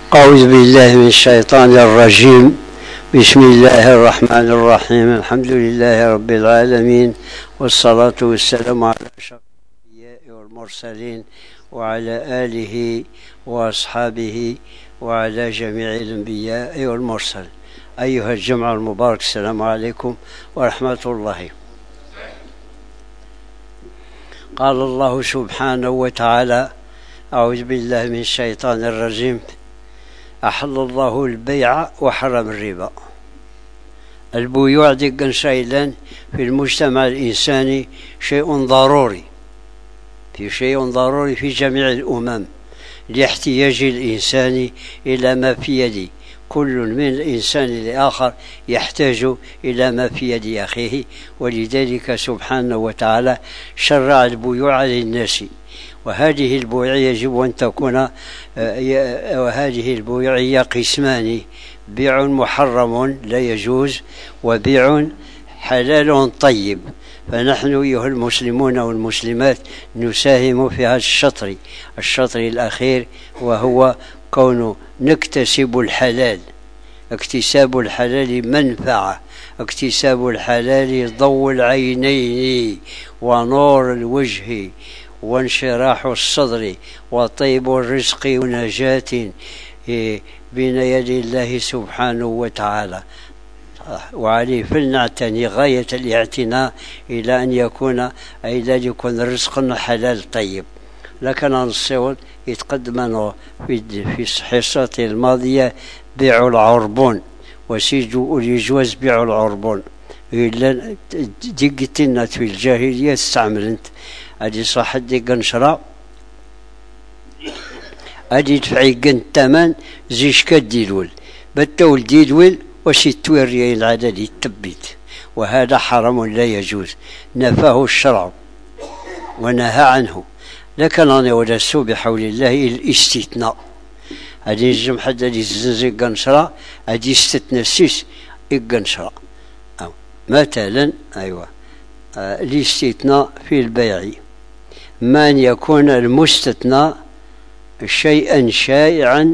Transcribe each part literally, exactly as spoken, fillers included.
أعوذ بالله من الشيطان الرجيم. بسم الله الرحمن الرحيم. الحمد لله رب العالمين، والصلاة والسلام على أشرف الأنبياء والمرسلين وعلى آله وأصحابه وعلى جميع الأنبياء والمرسلين. أيها الجمع المبارك، السلام عليكم ورحمة الله. قال الله سبحانه وتعالى: أعوذ بالله من الشيطان الرجيم. أحل الله البيع وحرم الربا. البيوع دقا شيئا في المجتمع الإنساني شيء ضروري، في شيء ضروري في جميع الأمم لاحتياج الإنسان إلى ما في يده. كل من الإنسان لآخر يحتاج إلى ما في يد أخيه، ولذلك سبحانه وتعالى شرع البيوع للناس. وهذه البيوع يجب أن تكون وهذه البيوع هي قسمان: بيع محرم لا يجوز، وبيع حلال طيب. فنحن أيها المسلمون والمسلمات نساهم في هذا الشطر الشطر الأخير، وهو كون نكتسب الحلال. اكتساب الحلال منفعة، اكتساب الحلال ضوء العينين ونور الوجه وانشراح الصدر وطيب الرزق ونجاة بين يدي الله سبحانه وتعالى. وعليه فلنعتني غاية الاعتناء إلى أن يكون أي لا يكون الرزق حلال طيب. لكن نصور يتقدم في في الحصة الماضية بيع العربون، وسيجوا الجواز بيع العربون. إلا دقتنا في الجاهلية استعملت هذه صح ديك نشرة هذه تفعي قن الثمن زيش كديلول بتول ديدول وستوي الريال العدد التبيت، وهذا حرام لا يجوز، نفاه الشرع ونهى عنه. لكن أنا ودسوا بحول الله الاستثناء. هذه الجمع حتى هذه الزنزي قنشرة هذه استثناء سيس القنشرة. أو مثلا أيوة آه الاستثناء في البيع ما أن يكون المستثنى شيئا شائعا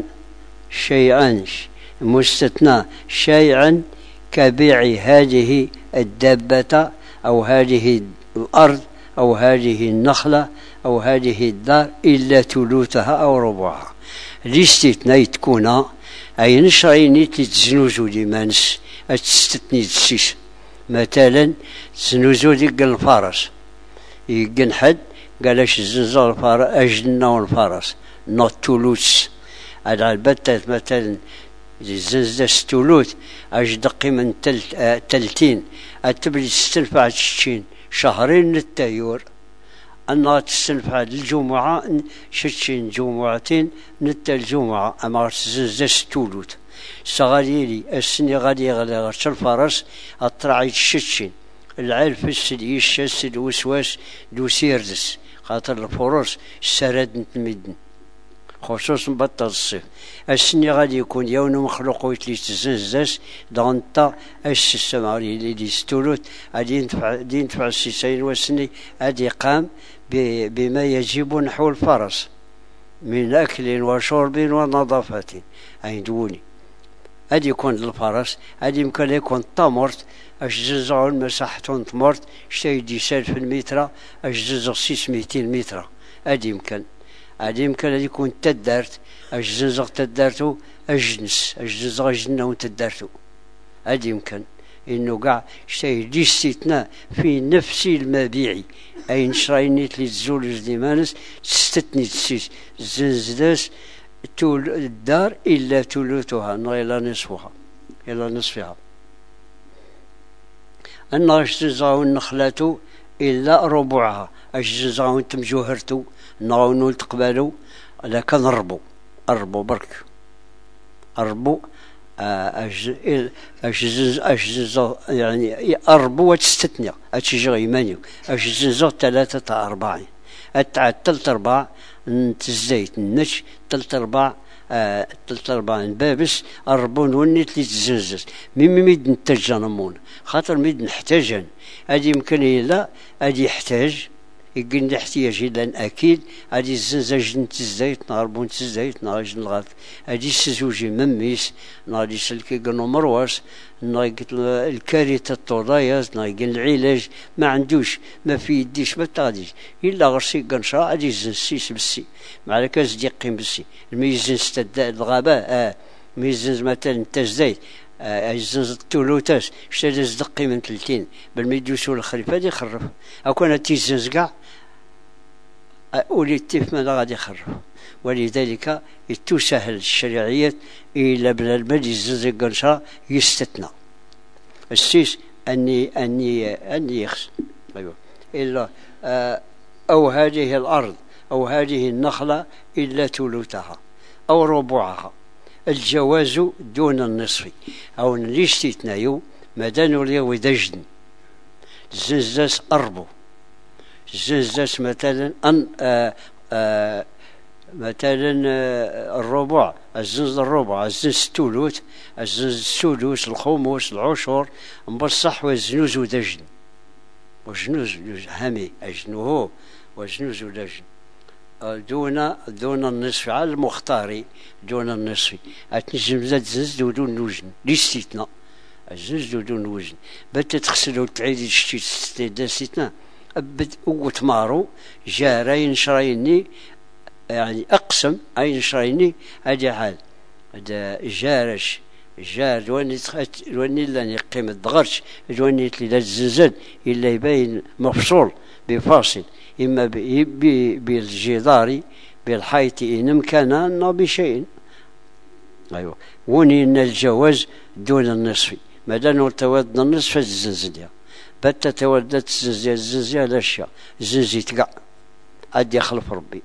شيئا مستثنى شائعا كبيع هذه الدابة أو هذه الأرض أو هذه النخلة أو هذه الدار إلا ثلثها أو ربعها. الاستثناء تكون أي نشريني تتزنوزو لمانس تستثني تسيس. مثلا تزنوزو ديك الفرس يقن حد قالاش الزنزو الفرس أجلنا الفرس نوت تولوس على البتة. مثلا الزنزة ستولوث أجدقي من تلت آه تلتين أتبلي تستنفع تشتين شهرين للتايور. أنها تستنفع الجمعة شتشين جمعتين نتا الجمعة. أما الزنزة ستولوث سغاليلي السني غادي غادي غرش الفرس الطرعي تشتشين العلف السدي الشاس الوسواس دو سيردس خاطر الفرس السراد نتمدن خصوصا بطل الصيف. السني غادي يكون يوم مخلوق ويتلي تزنزاس دانتا اش السماري اللي ستولوت غادي ينتفع غادي ينتفع السيسين والسني غادي قام بما يجب نحو الفرس من أكل وشرب ونظافة. أي دوني غادي يكون الفرس غادي يمكن يكون تمرت اش ززعوا المساحتون تمرت شتي دي سالف المتر اش ززع ستميتين متر. غادي يمكن غادي يمكن غادي يكون تدارت اش زنزغ تدارتو اجنس اش زنزغ جنة وتدارتو. غادي يمكن انه كاع شيء دي استثناء في نفس المبيع. اي نشراينيت لي تزول ديمانس تستثني تسيس زنزداس تول الدار الا ثلثها الى نصفها الى نصفها. النار زنزغ النخلة الا ربعها اش زنزغ انتم جوهرتو نغاونو تقبلوا. لكن ربو ربو برك ربو اش اش اش يعني ربو وتستثنى اتشجع يمانيو اش زنزو ثلاثة أرباعين اتع تلت أرباع نتزيت النش تلت أرباع آه تلت أرباع بابس ربو نونيت لي تزنزز ميمي ميد نتجا نمون خاطر ميد نحتاجن. هادي يمكن لا هادي يحتاج يقول احتياج إلى أكيد هذه الزنزاج نت الزيت نهار بون الزيت نهار جن الغاف هذه السزوجي مميس نهار يسلكي قنو مرواس نهار الكارثة الطوضايز نهار العلاج ما عندوش ما في يديش ما تغاديش إلا غرسي قنشرة هذه الزنسيس بسي مع الكاس ديقين بسي الميزان ستداء الغابة آه ميزان مثلا تزديت الزنز التولوتاس شتا زدقي من ثلاثين بل ما يدوسو الخريف هادي يخرف أكون تيزنز كاع أولي التيف ما غادي يخرف ولذلك تسهل الشرعيات إلى بلا المال يزنز قنشرة يستثنى السيس أني أني أني يخس أيوه إلا أو هذه الأرض أو هذه النخلة إلا تولوتها أو ربوعها الجواز دون النصف أو الاستثناء مدان وليو دجن زنزاس أربو زنزاس مثلا أن آآ آآ مثلا الربع الزنز الربع الزنز التولوت الزنز السدوس الخمس العشر مبصح والزنوز ودجن وجنوز همي أجنوه وجنوز ودجن دون دون النصف على المختار دون النصف أتنجم زاد زنز دون وجن الاستثناء الزنز دون وجن بات تغسل وتعيد الشتي استثناء أبد وتمارو جارين شرايني يعني أقسم أين شرايني هذه حال هذا جارش جار دواني دواني لاني قيمة ضغرش دواني تلي الزنزان إلا يبين مفصول بفاصل إما بالجدار بالحيط إن أمكن بشيء أيوة ونين الجواز دون النصف ما دام تولد النصف الزنزانية بات تولدت الزنزانية الأشياء الزنزي تقع عاد يخلف ربي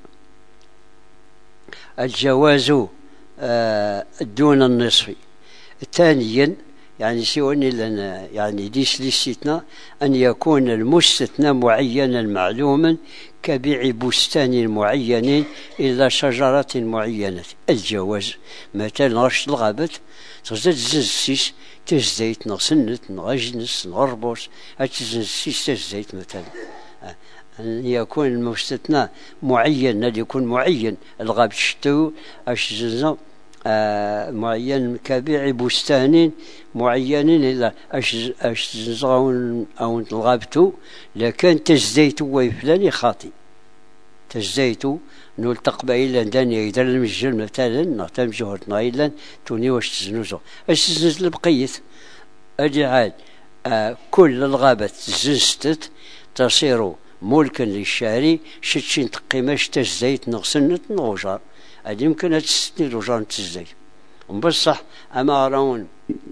الجواز آه دون النصف ثانيا يعني سيوني لنا يعني ليس الاستثناء أن يكون المستثنى معينا معلوما كبيع بستان معين إلى شجرة معينة الجواز مثلا غش الغابات تزاد زنسيس تزديت نغسنت نغجنس نغربوس هتزنسيس تزديت مثلا أن يكون المستثنى معين أن يكون معين الغاب شتو أش زنزا آه معين كبيع بستان معينين إلا أش أش زغون أو الغابتو لكن تزديت ويفلاني خاطي تزديت نلتق بإلا داني يدر المجل مثلا نغتم جهرتنا إلا توني واش تزنوزو أش تزنز البقيت أجعل آه كل الغابات زنستت تصير ملكا للشاري شتشين تقيماش تزديت نغسنت نغجر هذه يمكن تستني رجال تزديت بصح أما راون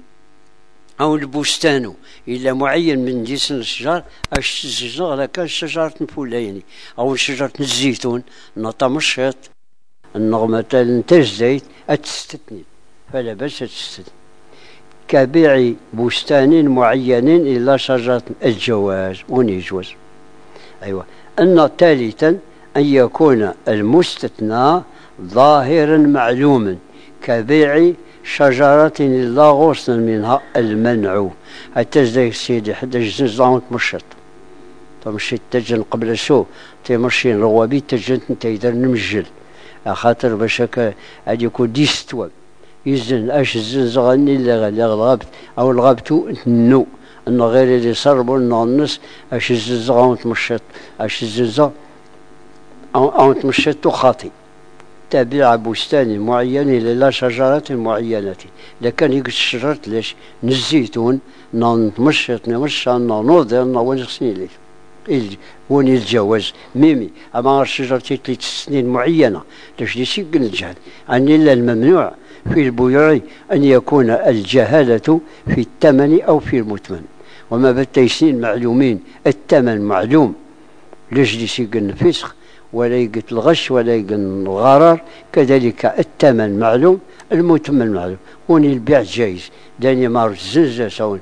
أو البستان إلا معين من جنس الشجر أش الشجرة كان شجرة فلاني أو شجرة الزيتون نطمشط النغمة تزديت أتستثني فلا بأس تستثني كبيع بستان معين إلى شجرة الجواز ونيجوز أيوة أن ثالثا أن يكون المستثنى ظاهرا معلوما كبيع شجرة لا غصن منها المنع حتى زي سيدي حتى جزء تمشط تمشي تجن قبل سو تمشي روابي تجن تيدر نمجل خاطر باش هكا غادي يكون ديستوى يزن اش الزنز غني اللي غادي الغابت او الغابتو نو انه غير اللي صربو النص اش الزنز غاون تمشط اش الزنزه او تمشط خاطي تبيع بستان معين إلى شجرة معينة لكن يقول الشجرة ليش نزيتون نمشط نمشط نوضر نونسني ليش وني الجواز ميمي أما الشجرة تلت سنين معينة ليش يسيق الجهل أن إلا الممنوع في البيوع أن يكون الجهالة في الثمن أو في المثمن وما بالتيسين معلومين الثمن معلوم ليش يسيق الفسخ ولا يقت الغش ولا يقت الغرر كذلك الثمن معلوم المثمن معلوم وني البيع جايز داني مار الزنزة سون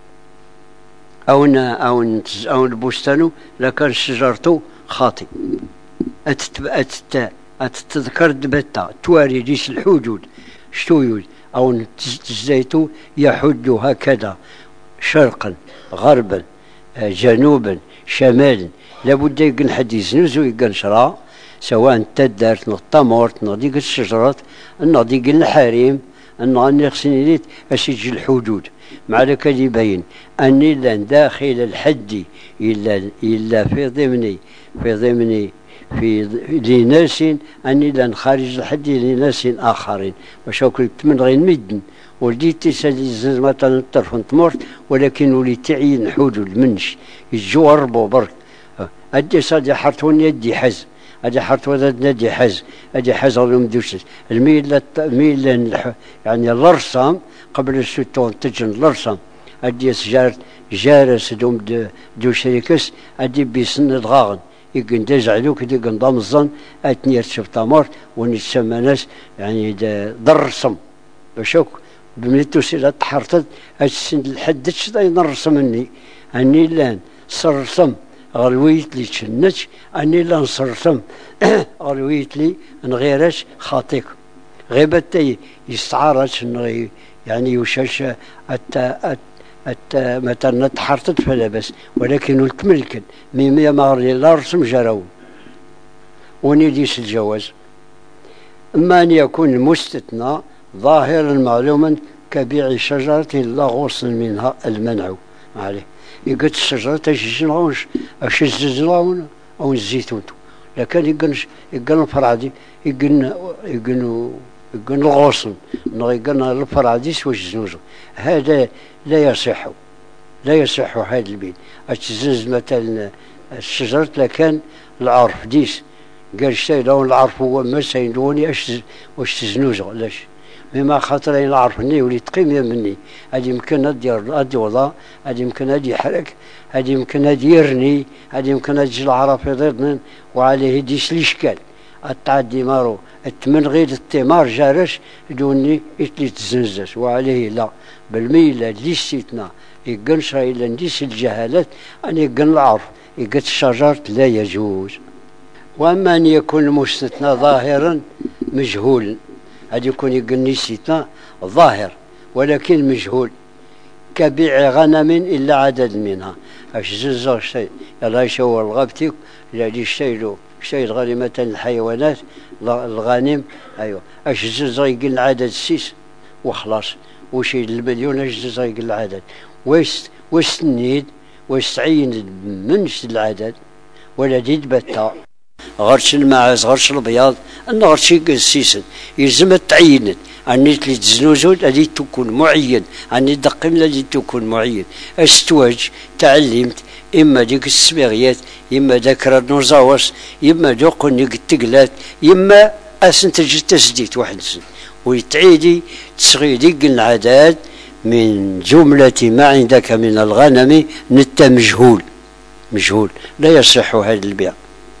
أو أو أو البستان لكان شجرته خاطي أتت أتت أتتذكر دبتا تواري ريس الحدود شتويود أو الزيت يحد هكذا شرقا غربا جنوبا شمالا لابد يقن حد يزنوزو يقن شرا، سواء تدارت نغ التمورت نغ ديك الشجرات نغ ديك الحريم نغ نغسني ليت أسيج الحدود. مع ذلك يبين أني لن داخل الحد إلا إلا في ضمني في ضمني في لناس، أني لن خارج الحد لناس آخرين. واش كنت من غير مدن ولديت تسالي مثلا الطرف نتمرت، ولكن وليت تعين حدود منش يجوا ربو برك. أدي صادي حرتوني يدي حز أدي حرت ولد نادي حز أدي حز اليوم دوش الميل الميل يعني الرسم قبل الستون تجن الرسم أدي سجارت جارس دوم دو شريكس أدي بيسن الغاغن يقن دزعلوك دي قن ضمزن أتنير شفتامر ونتسمى ناس يعني درسم وشوك بميتو سيلا تحرتد أتسن الحد تشتاي نرسم مني أني لان صرسم غلويت لي تشنج أني لا نصرسم غلويت لي نغيرش خاطيك غيبتي يستعارش يعني يوشش التا التا مثلا تحرتت فلا بس، ولكن الكملكن ميميا مغري لا رسم جراو ونيديس الجواز. اما ان يكون المستثنى ظاهرا معلوما كبيع شجرة لا غصن منها المنع عليه. يقول الشجرة تجي نغونش اش الزيتون او الزيتون، لكن يقول يقول الفرعدي يقول يقول يقول الغصن يقول الفرعديس والزنوزو، هذا لا يصح لا يصح هذا البيت. التزنز مثلا الشجرة لكان العرف ديس قال شيء لو العرف هو ما سيدوني اش واش تزنوزو علاش مما خاطر العرف ني ولي تقيم مني هذه يمكن ادير ادي وضع هذه يمكن ادي يحرك هذه يمكن ادي يرني هذه يمكن ادي العرف يضيضن وعليه ديس الاشكال التعدي مارو التمن غير التمار جارش دوني اتلي تزنزس وعليه لا بالميلة ليستنا يقنش إلا نديس الجهالات أن يقن العرف يقن الشجرة لا يجوز. وأما أن يكون المستثنى ظاهرا مجهولا، هذا يكون يقن استثناء ظاهر ولكن مجهول كبيع غنم إلا عدد منها. اش زوج شيء يلا يشور الغبتك لا يشتيلو شيء غنيمة الحيوانات الغنم أيوه اش زوج يقل عدد سيس وخلاص وشي المليون اجزاء يقل العدد ويست ويستنيد ويستعين منش العدد ولا ديد بتا غرش الماعز غرش البياض أن غرش يقسيسن يلزم تعينت أني تلي تزنوزود هذه تكون معين أني دقم الذي تكون معين استواج تعلمت إما ديك السبيغيات إما ذكر النوزاوس إما دوق نيك التقلات إما أسن تجي تسديت واحد سن ويتعيدي تسغيدي العدد من جملة ما عندك من الغنم نتا مجهول مجهول لا يصح هذا البيع.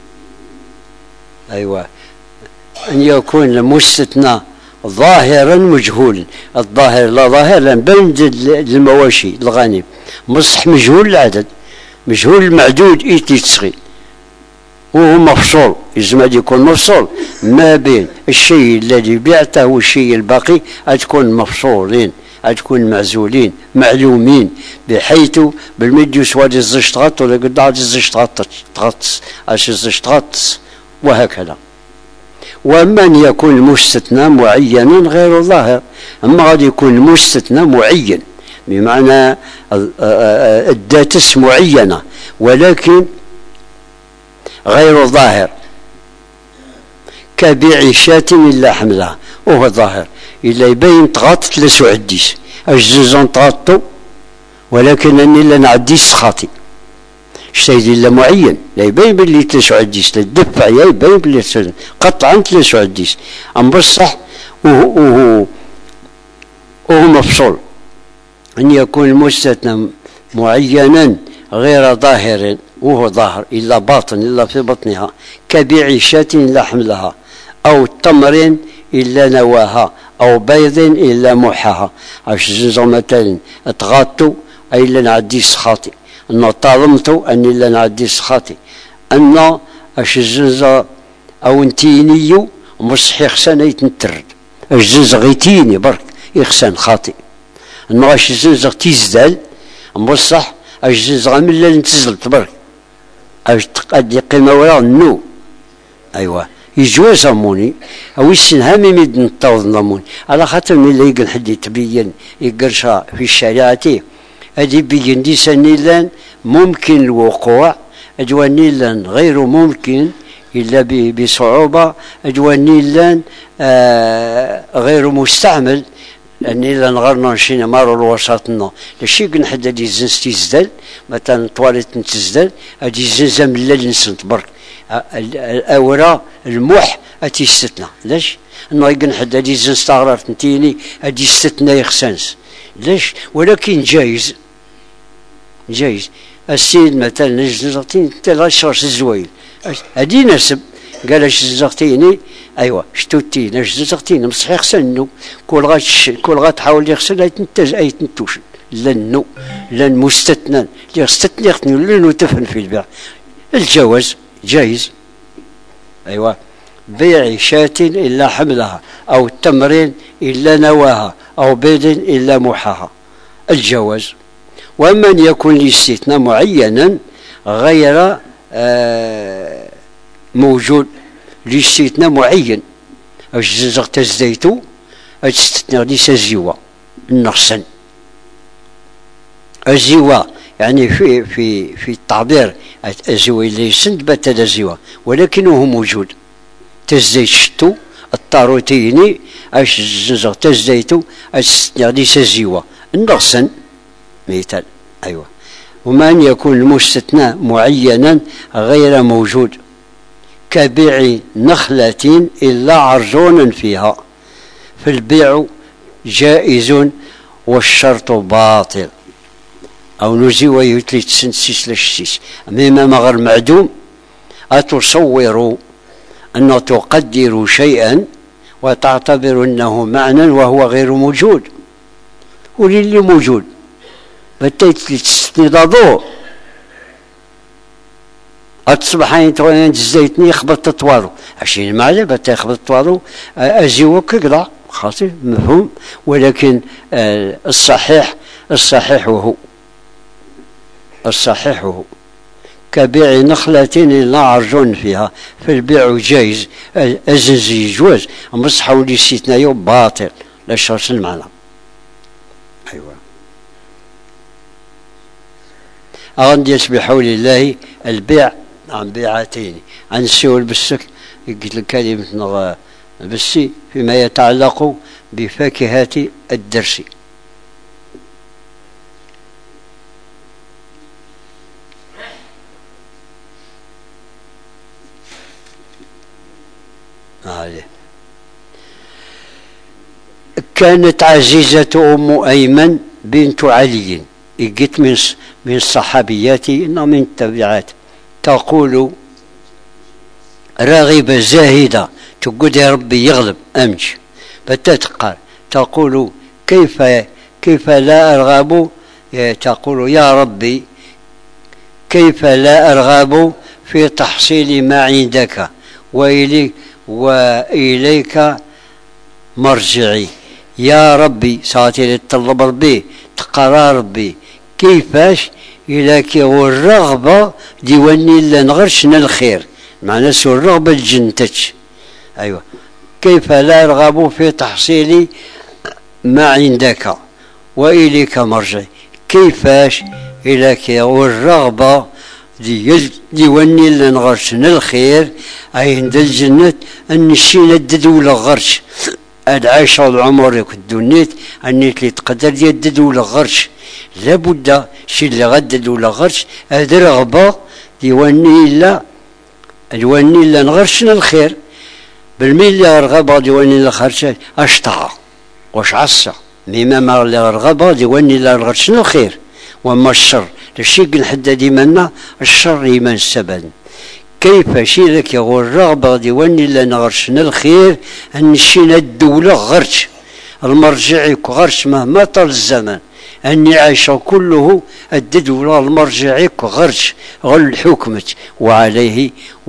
أيوة أن يكون المستثنى ظاهرا مجهولا، الظاهر لا ظاهرا بين المواشي الغنم مصح مجهول العدد مجهول المعدود إيتي تسغي وهو مفصول يجب أن يكون مفصول ما بين الشيء الذي بعته والشيء الباقي تكون مفصولين تكون معزولين معلومين بحيث بالميديوس وادي الزشتغط ولا قد عاد الزشتغط تغطس اش الزشتغط وهكذا. واما ان يكون المستثنى معينا غير ظاهر، اما غادي يكون المستثنى معين بمعنى الداتس معينه ولكن غير ظاهر كبيع شاة إلا حملها وهو ظاهر إلا يبين تغطت لسعديس أجززون تغطوا ولكن أني لا نعديس خاطي شتي إلا معين لا يبين باللي تسعديس لا الدفع يبين باللي قطعا تسعديس أم بصح وهو, وهو, وهو مفصول. أن يكون المستثنى معينا غير ظاهر وهو ظاهر إلا باطن إلا في بطنها كبيع شاة إلا حملها أو تمر إلا نواها أو بيض إلا موحها عش زنزو مثلا تغاطو أي لا نعديس خاطي أنه طالمتو أني لا نعديس خاطي أنه أش الزنزو أو انتينيو مصح يخسن يتنترد الزنزو غيتيني برك يخسن خاطي أنه أش الزنزو تيزدال مصح الزنزو من لا نتزلت برك اش تقدي قيمة ولا نو ايوا يجوز اموني او يسنها ميميد نطوض نموني على خاطر من اللي يقول حد يتبين يقرشها في الشريعة هذه بين دي سنيلان ممكن الوقوع أجوانيلان غير ممكن إلا بصعوبة أجوانيلان آه غير مستعمل لأني لان غيرنا نشينا مارو الوسطنا لشي قنحد هادي الزنس تيزدل مثلا طواليت نتزدل هادي الزنزة من الليل نسنت برك الأورا الموح هاتي ستنا ليش؟ انه يقنحد هادي الزنس تغرف نتيني هادي ستنا يخسنس ليش؟ ولكن جايز جايز السيد مثلا نجزغتين انت لا شرش الزويل هادي نسب قال اش زغتيني ايوا شتوتي نجزغتين مصحي خسنو كل غات كل غات حاول يغسل اي تنتج اي تنتوش لنو لن مستثنى يستثني يختنو لنو تفن في البيع الجواز جايز ايوا بيع شاة الا حملها او تمر الا نواها او بيض الا محاها الجواز. واما ان يكون الاستثناء معينا غير آه موجود الاستثناء معين اش زغت الزيتو استثناء ليس زيوا النقصن الزيوا يعني في في في التعبير الزيوا اللي يسند بات الزيوا ولكنه موجود تزيت شتو الطاروتيني اش زغت الزيتو استثناء ليس زيوا النقصن مثال ايوه. وما ان يكون المستثنى معينا غير موجود كبيع نخلة إلا عرجونا فيها فالبيع جائز والشرط باطل أو نزي ويتلي تسنسيس لشسيس مما ما غير معدوم أتصور أن تقدر شيئا وتعتبر أنه معنى وهو غير موجود وللي موجود بتيتلي تسني ضوء أتصبح عين تواني الزيتني يخبط تطوارو عشان معلي بتا يخبط تطوارو أزيو كقلا خاطر مفهوم ولكن آه الصحيح الصحيح وهو الصحيح وهو كبيع نخلة لا عرجون فيها فالبيع جائز أزنزي جواز مصح ولي استثناء باطل لا شرط المعنى أيوة. أغندي بحول الله البيع عن بيعتين عن سيول بالسك قلت لك كلمة بالسي فيما يتعلق بفاكهة الدرس. عليه. كانت عزيزة أم أيمن بنت علي قلت من من الصحابيات إنه من التبعات تقول راغبة زاهدة تقول يا ربي يغلب أمش فتتقال تقول كيف كيف لا أرغب تقول يا ربي كيف لا أرغب في تحصيل ما عندك وإليك وإليك مرجعي يا ربي صاتي للطلب ربي تقرا ربي كيفاش إلاك والرغبة ديواني إلا نغرشنا الخير معنى سو الرغبة الجنتج أيوة. كيف لا يرغب في تحصيل ما عندك وإليك مرجعي كيفاش إلاك والرغبة ديواني إلا نغرشنا الخير أي عند الجنة أن الشينا الدولة غرش العيش والعمر يكدونيت أني اللي تقدر يدد ولا غرش لابد شي اللي غدد ولا غرش هذه رغبة ديواني إلا ديواني إلا نغرشنا الخير بالمية رغبة ديواني إلا خرش أشطع واش عصا مما ما رغبة ديواني إلا نغرشنا الخير وما الشر الشيء الحدة ديمنا الشر إيمان السبن كيف شيلك يقول الرغبة ديواني إلا نغرشنا الخير أن الشينا الدولة غرش المرجعي غرش مهما طال الزمن أني عايشة كله الدولة المرجعي غرش غل الحكمة وعليه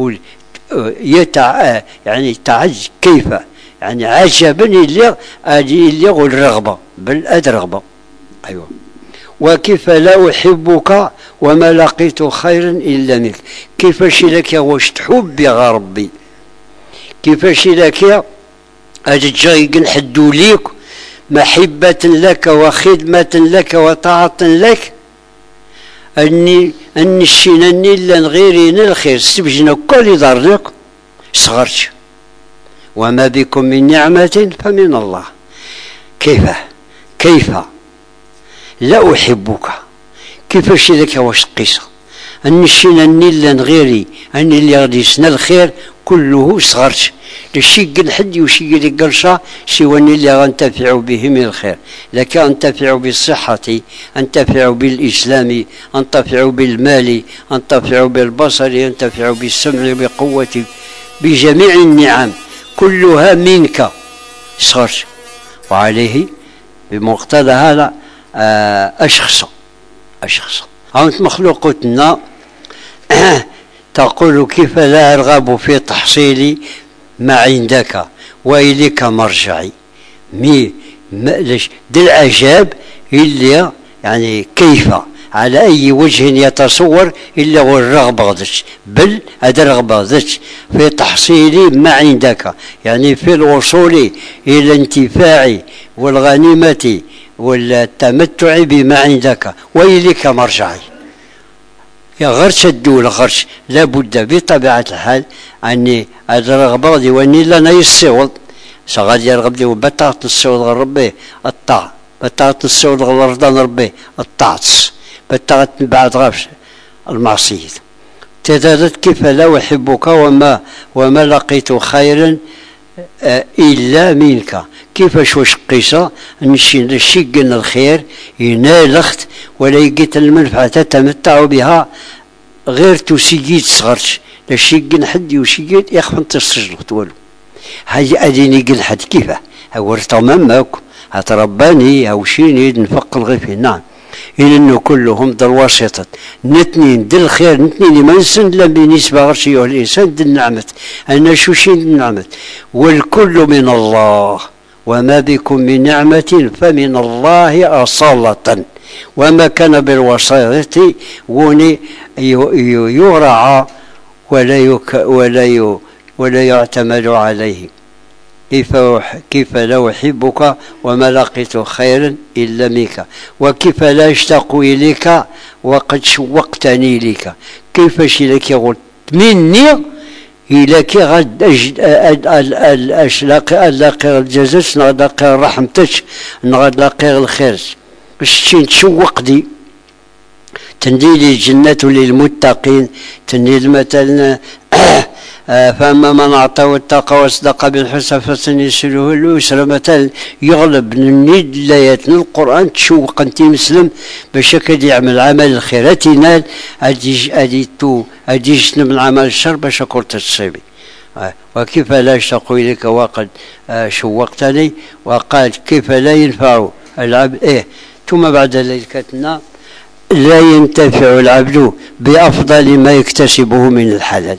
يتع يعني تعج كيف يعني عجبني اللي اللي يقول الرغبة بل أد رغبة أيوة. وكيف لا أحبك وما لقيت خيرا إلا منك. كيفاش لك واش تحب يا ربي؟ كيفاش لك أجي نحدو ليك محبة لك وخدمة لك وطاعة لك أني أني الشيناني إلا غيرين الخير استبجنا كل دارنك صغرت وما بكم من نعمة فمن الله. كيف كيف لا أحبك؟ كيفاش لك واش قيسة أني الشيناني إلا غيري أني اللي غادي يسنى الخير كله صغرت لشي قل حد وشي قل قرشة سواني اللي غنتفع به من الخير. لك أنتفع بالصحة، أنتفع بالإسلام، أنتفع بالمال، أنتفع بالبصر، أنتفع بالسمع، بقوة، بجميع النعم كلها منك صغرت. وعليه بمقتضى هذا أشخص أشخص أنت مخلوقتنا تقول كيف لا أرغب في تحصيل ما عندك وإليك مرجعي. مي ليش دي العجاب اللي يعني كيف على أي وجه يتصور إلا هو الرغبة غدش، بل هذا الرغبة غدش في تحصيل ما عندك، يعني في الوصول إلى الانتفاع والغنيمة والتمتع بما عندك وإليك مرجعي. يا غرش الدولة غرش لابد بطبيعة الحال أني هذا الرغبة غادي واني لنا يصوت سغادي يرغب لي بطاقة الصوت غير ربي الطاع، بطاقة الصوت غير رضان ربي الطاعتس، بطاقة بعد غافش المعصية. تزادت كيف لا أحبك وما وما لقيت خيرا إلا منك. كيفاش واش قيسة نشي قلنا الخير ينالخت ولا يقيت المنفعة تتمتع بها غير تسيجيت صغرش لشي قلنا حد وشيجيت يخفن تسجلت والو. هاي أديني قلنا حد كيفه هو ارتمامك هترباني أو شيني نفق الغيفي. نعم إنه كلهم دل واسطة نتنين دل خير نتنين ما نسن لا بالنسبة غرشي الإنسان دل نعمت أنا شو شين دل نعمت والكل من الله وما بكم من نعمة فمن الله أصالة وما كان بالوساطة وني يرعى ولا يك ولا ولا يعتمد عليه. كيف كيف لا أحبك وما لقيت خيرا إلا منك وكيف لا أشتاق إليك وقد شوقتني لك. كيفاش لك يقول مني إليك غد أشلاقي ألاقي الجزاء نلاقي رحمتك نلاقي الخير باش تشوق دي تنديلي الجنة للمتقين تنديل مثلا فأما من أعطى واتقى وصدق بالحسنى فسنيسره اليسرى مثلا يغلب النيد لايات القرآن تشوق أنت مسلم باش كد يعمل عمل الخير تنال أدي أدي تو أدي جنب العمل الشر باش كنت تصيبي. وكيف لا أشتاق إليك وقد شوقتني وقال كيف لا ينفع العبد إيه ثم بعد ذلك لا ينتفع العبد بأفضل ما يكتسبه من الحلال.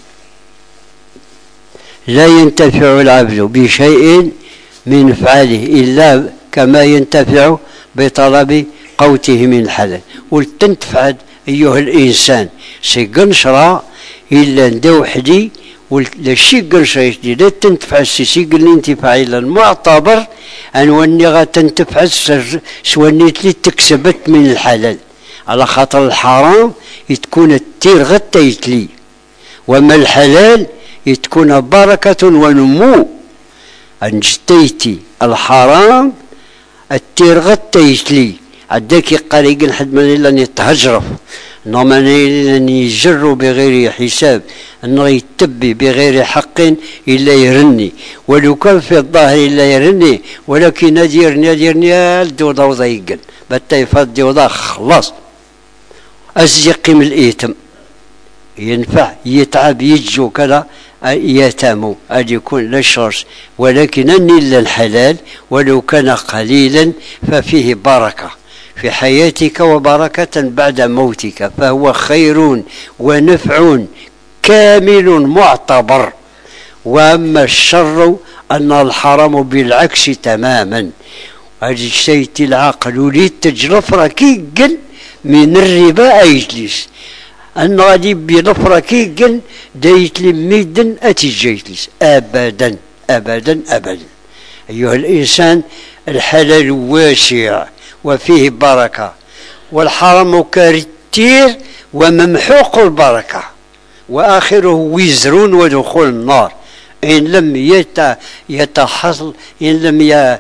لا ينتفع العبد بشيء من افعاله إلا كما ينتفع بطلب قوته من الحلال. ولتنتفع أيها الإنسان سيقنشرا إلا ندى وحدي ولا شي قنشرا لا تنتفع السيسي الانتفاع إلا المعتبر أن واني غتنتفع سوانيت لي تكسبت من الحلال على خاطر الحرام تكون التير غتيتلي وما الحلال تكون بركة ونمو. أنجتيتي الحرام التير غتيتلي عداك قريق حد من إلا يتهجرف نوما يجر بغير حساب أنه يتبي بغير حق إلا يرني ولو كان في الظاهر إلا يرني ولكن ناديرني ناديرني الدوضة وضيقا بطيفات دوضة خلاص أزيقي من الإيتم ينفع يتعب يجو كذا يتامو أن يكون لا شرس ولكن إلا الحلال ولو كان قليلا ففيه بركة في حياتك وبركة بعد موتك فهو خير ونفع كامل معتبر. وأما الشر أن الحرام بالعكس تماما هذه شيتي العقل وليد تجرف ركيقا من الربا يجلس أن غادي بلفرة كيقن دايت لي ميدن أتي جيتلس أبدا أبدا أبدا. أيها الإنسان الحلال واسع وفيه بركة، والحرام كثير وممحوق البركة، وآخره وزر ودخول النار إن لم يت يتحصل إن لم ي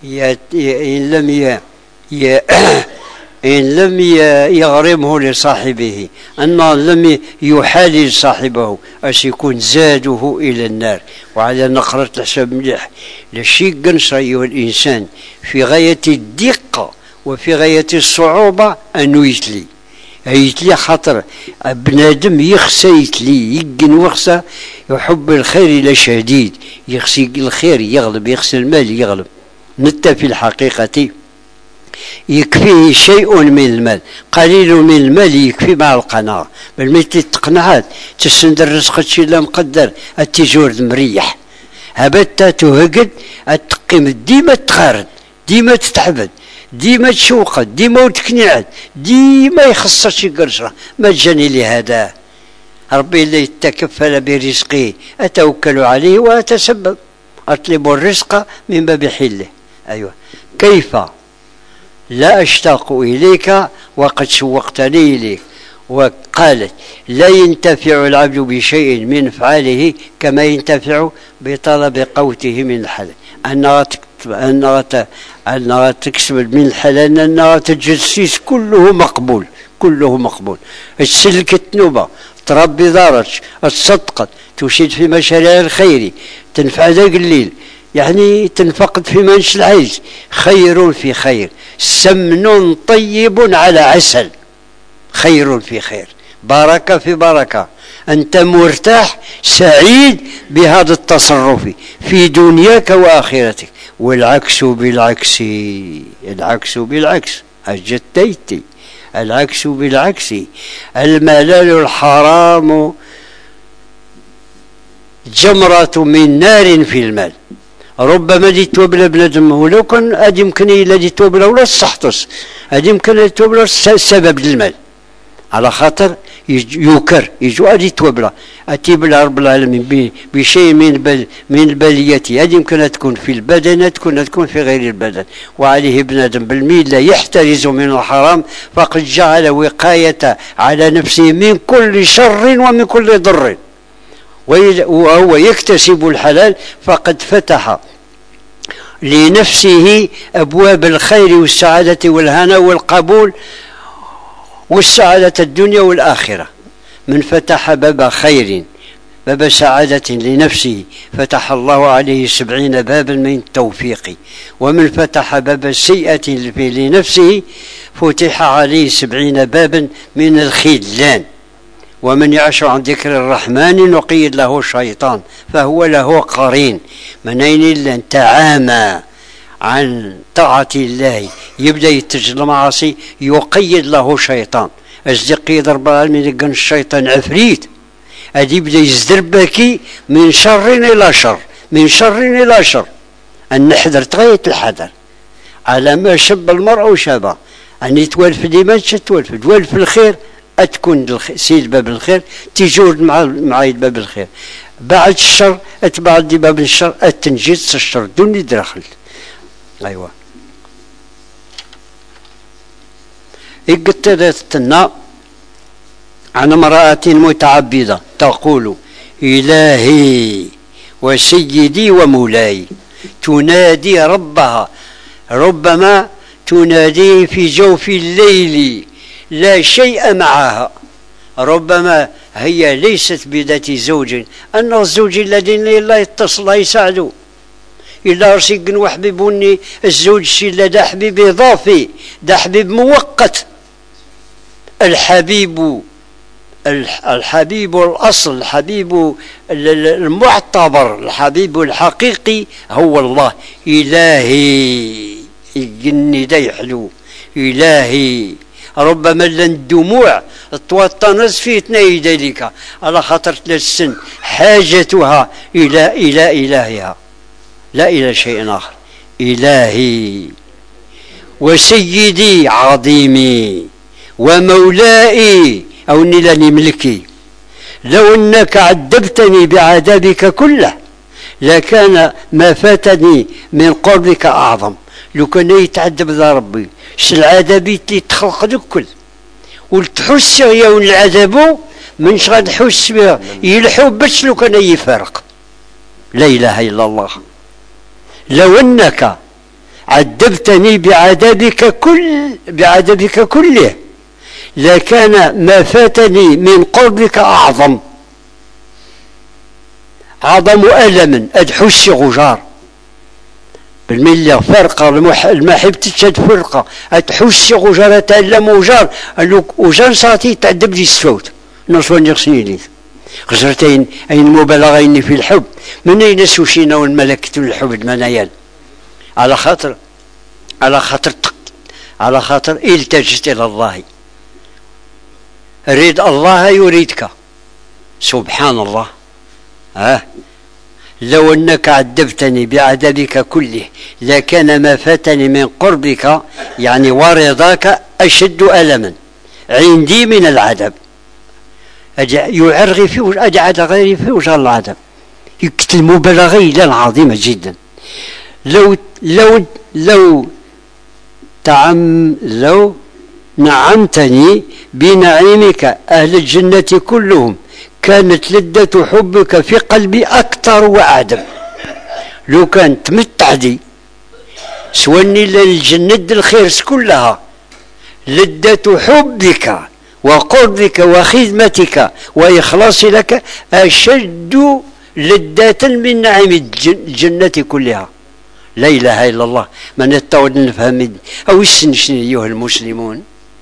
إن لم ي ي إن لم يغرمه لصاحبه، أن لم يحالل صاحبه أش يكون زاده إلى النار. وعلى نقرة الحساب مليح لشي قنص أيها الإنسان في غاية الدقة وفي غاية الصعوبة أنه يتلي يتلي خاطر بنادم يخسى يتلي يقن وخسى يحب الخير إلى شديد، يخسي الخير يغلب، يخسي المال يغلب. نتا في الحقيقة يكفيه شيء من المال، قليل من المال يكفي مع القناعة. بل مثل التقنعات تسند الرزق تشي لا مقدر التجور مريح هبتا تهقد التقيم ديما تخارد ديما تتحبد ديما تشوقد ديما تكنعد ديما يخص شي قرشرة مجاني لهذا. ربي اللي يتكفل برزقه أتوكل عليه وأتسبب أطلب الرزق من باب حله. أيوة كيف لا أشتاق إليك وقد شوقتني إليك. وقالت لا ينتفع العبد بشيء من أفعاله كما ينتفع بطلب قوته من الحلال. أنها أنها أنها تكسب من الحلال، أنها تجسيس كله مقبول كله مقبول. تسلك التنوبة، تربي دارك، تصدقت، تشيد في مشاريع الخير، تنفع ذاك الليل، يعني تنفقد في منش العيش، خير في خير، سمن طيب على عسل، خير في خير، بركة في بركة. أنت مرتاح سعيد بهذا التصرف في دنياك وآخرتك. والعكس بالعكس، العكس بالعكس أجتيتي، العكس بالعكس. الملال الحرام جمرة من نار في المال. ربما دي توبلا بنادم ولو كان هذه يمكن إلا دي توبلا ولا الصحتص، هذه يمكن توبلا السبب المال، على خاطر يوكر يجوا هذه توبلا أتي بلا رب العالمين بشيء من بل من البلية. هذه يمكن تكون في البدن، تكون تكون في غير البدن. وعليه بنادم بالميل يحترز من الحرام فقد جعل وقاية على نفسه من كل شر ومن كل ضر، وهو يكتسب الحلال فقد فتح لنفسه أبواب الخير والسعادة والهنا والقبول والسعادة الدنيا والآخرة. من فتح باب خير باب سعادة لنفسه فتح الله عليه سبعين بابا من التوفيق، ومن فتح باب سيئة لنفسه فتح عليه سبعين بابا من الخذلان. ومن يعش عن ذكر الرحمن نقيد له الشيطان فهو له قرين. من أين إلا تعامى عن طاعة الله يبدأ يتجه المعاصي يقيد له شيطان. أصدق يضرب العالمين يقول الشيطان عفريت أدي يبدأ يزدربك من شر إلى شر، من شر إلى شر. أن نحذر تغاية الحذر على ما شب المرء شابه، أن يتوالف ديما تتوالف توالف الخير أتكون سيد باب الخير تجور مع مع باب الخير. بعد الشر أتبعد باب الشر التنجيد الشر دون يدخل. أيوة اقتدتنا عن امرأة متعبدة تقول إلهي وسيدي ومولاي، تنادي ربها، ربما تناديه في جوف الليل لا شيء معها، ربما هي ليست بذات زوج، أن الزوج الذي لا يتصل يساعده إلا رسيقن وحبيبوني الزوج شي لا دا حبيب إضافي، دا حبيب مؤقت. الحبيب الحبيب الأصل، الحبيب المعتبر، الحبيب الحقيقي هو الله. إلهي الجن دا يحلو إلهي. ربما لن الدموع توطنز في اثني ذلك على خاطر السن حاجتها إلى إلى إلهها لا إلى شيء آخر. إلهي وسيدي عظيمي ومولائي أو نيلاني ملكي، لو أنك عذبتني بعذابك كله لكان ما فاتني من قربك أعظم. لو كان يتعذب ذا ربي ش العذاب اللي تخلق ذو كل والتحس يا العذاب من شغل حس بها يلحو بس لو كان يفارق. لا إله إلا الله. لو أنك عذبتني بعذابك كل بعذابك كله لكان ما فاتني من قربك أعظم أعظم ألما أدحس غجار بالملة فرقة المحب تشد فرقة أتحس غجار أتألم غجار غجار صاتي تعذب لي الصوت نصوان يغسني لي غجرتين أين مبالغين في الحب من أين سوشينا والملكة الحب المنايل على خاطر على خاطر على خاطر التجت إلى الله. ريد الله يريدك سبحان الله. آه. لو أنك عذبتني بعذابك كله لكان ما فاتني من قربك يعني ورضاك أشد ألما عندي من العذاب. يعرغي في أجعل غيري في وجه العذاب. يكتل المبالغة العظيمة جدا. لو لو لو تعم لو نعمتني بنعيمك أهل الجنة كلهم كانت لذة حبك في قلبي أكثر وأعدم. لو كان تمتعدي سواني للجنة الخير كلها لذة حبك وقربك وخدمتك وإخلاص لك أشد لذة من نعيم الجنة كلها. لا إله إلا الله. من يتعود نفهم أو السنشن أيها المسلمون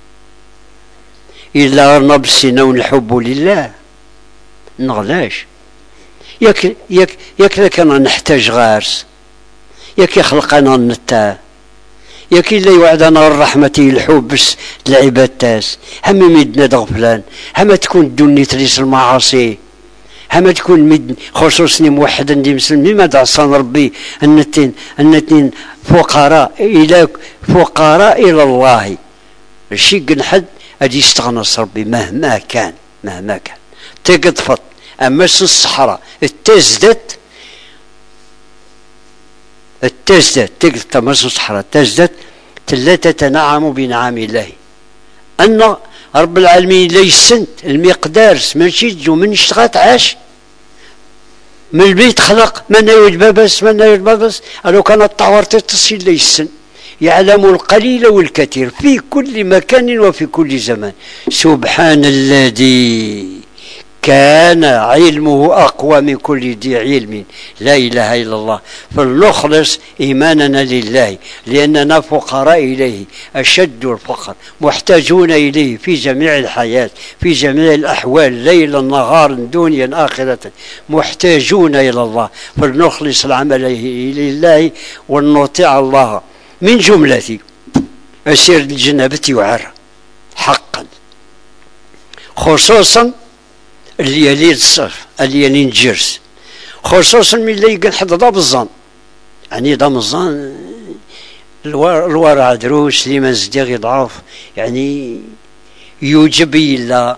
إلا نبسنا ونحب لله نغلاش. ياك ياك ياك لكنا نحتاج غارس ياك يخلقنا النتا ياك إلا يوعدنا الرحمة الحب بس العباد تاس هم مدنا دغفلان هم تكون دوني تريس المعاصي هم تكون مد خصوصني موحدا دي مسلم ما دعصان ربي النتين النتين فقراء إلى فقراء إلى الله الشيء حد أدي يستغنص ربي مهما كان مهما كان تقطفت. أما الصحراء التزدت التزدت تقطف تمس الصحراء تزدت تلا تتنعم بنعم الله أن رب العالمين ليسنت المقدار من شجو من اشتغلت عاش من البيت خلق من يوجب بس من يوجب بس لو كانت طورت تصل ليسن يعلم القليل والكثير في كل مكان وفي كل زمان. سبحان الذي كان علمه أقوى من كل ذي علم. لا إله إلا الله. فلنخلص إيماننا لله لأننا فقراء إليه أشد الفقر محتاجون إليه في جميع الحياة في جميع الأحوال ليلا نهارا دنيا آخرة محتاجون إلى الله. فلنخلص العمل لله ونطيع الله من جملة أسير الجنابة وعر حقا خصوصا الليالي الصرف الليالي نجرس خصوصا من اللي يقول حد ضاب الظن يعني ضام الظن الورع دروس لي من زديغ ضعف يعني يوجب إلا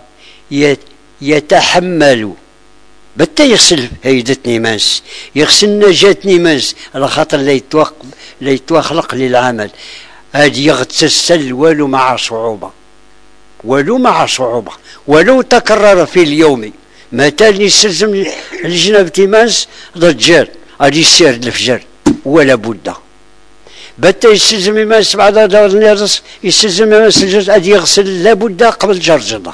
يتحمل بتا يغسل هيدتني ماس يغسل نجاتني ماس على خاطر لا يتوخ لا يتوخلق للعمل هادي يغتسل ولو مع صعوبة ولو مع صعوبة ولو تكرر في اليوم مثلا يستلزم الجناب تيماس ضجال غادي يسير الفجر ولا بد بتا يستلزم يماس بعد هذا يستلزم يماس الجرد غادي يغسل لابد قبل جرجضة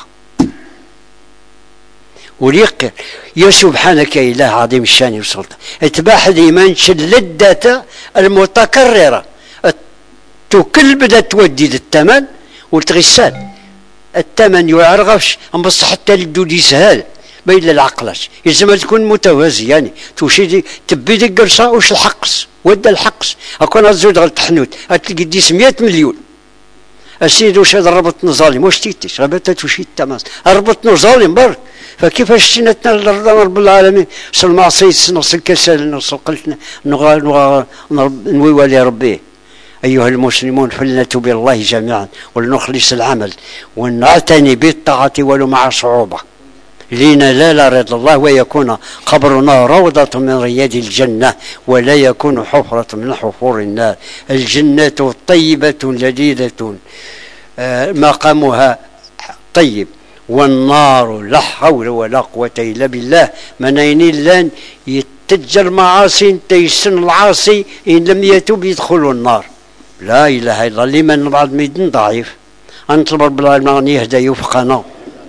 وليقر يا سبحانك يا إله عظيم الشان والسلطان اتباح الإيمان اللذة المتكررة كل بدأت تودي الثمن وتغسال الثمن يعرغفش بس حتى الدود يسهل بين العقلاش يلزم تكون متوازي يعني توشي تبي ديك قرصة وش الحقص ودا الحقص اكون الزود غير التحنوت تلقى ديس مية مليون السيد وش هذا ربط ظالم واش تيتش ربطت توشي التماس ربط ظالم برك فكيفاش سنتنا رب العالمين صل المعصية نص الكسل نص قلتنا نغال نغال نوي ولي ربي أيها المسلمون فلنتوب إلى الله جميعا ولنخلص العمل ونعتني بالطاعة ولو مع صعوبة لننال رضا الله ويكون قبرنا روضة من رياض الجنة ولا يكون حفرة من حفور النار. الجنة طيبة لذيذة مقامها طيب، والنار لا حول ولا قوة إلا بالله. منين لان يتجر معاصي تيسن العاصي إن لم يتوب يدخل النار. لا إله إلا الله. لمن بعض ميدن ضعيف أنطلب رب العالمين أن يهدى يوفقنا،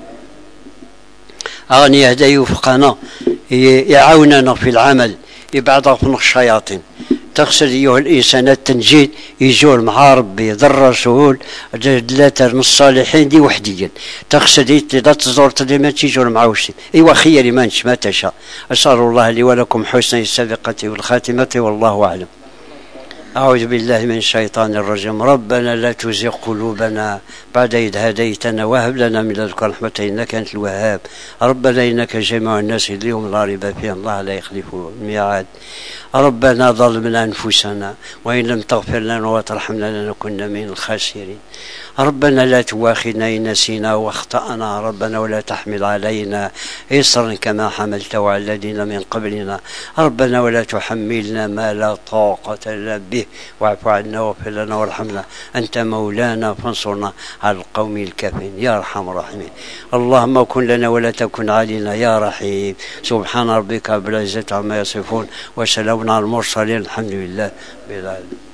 أن يهدى يوفقنا يعاوننا في العمل، يبعد عن الشياطين. تقصد أيها الإنسان التنجيد يزول مع ربي ذا الرسول ثلاثة من الصالحين دي وحديا. تقصد إذا تزور تدمت يزول مع وشي إيوا خير ما ما تشاء. أسأل الله لي ولكم حسن السابقة والخاتمة والله أعلم. أعوذ بالله من الشيطان الرجيم. ربنا لا تزغ قلوبنا بعد إذ هديتنا وهب لنا من لدنك رحمة إنك أنت الوهاب. ربنا إنك جميع الناس اليوم لا ريب فيه الله لا يخلف الميعاد. ربنا ظلمنا أنفسنا وإن لم تغفر لنا وترحمنا لنكن من الخاسرين. ربنا لا تواخذنا إن نسينا واخطأنا. ربنا ولا تحمل علينا إصرا كما حملته على الذين من قبلنا. ربنا ولا تحملنا ما لا طاقة لنا به واعف عنا واغفر لنا وارحمنا أنت مولانا فانصرنا على القوم الكافرين يا أرحم الراحمين. اللهم كن لنا ولا تكن علينا يا رحيم. سبحان ربك رب العزة عما يصفون وسلام على المرسلين الحمد لله بالعالمين.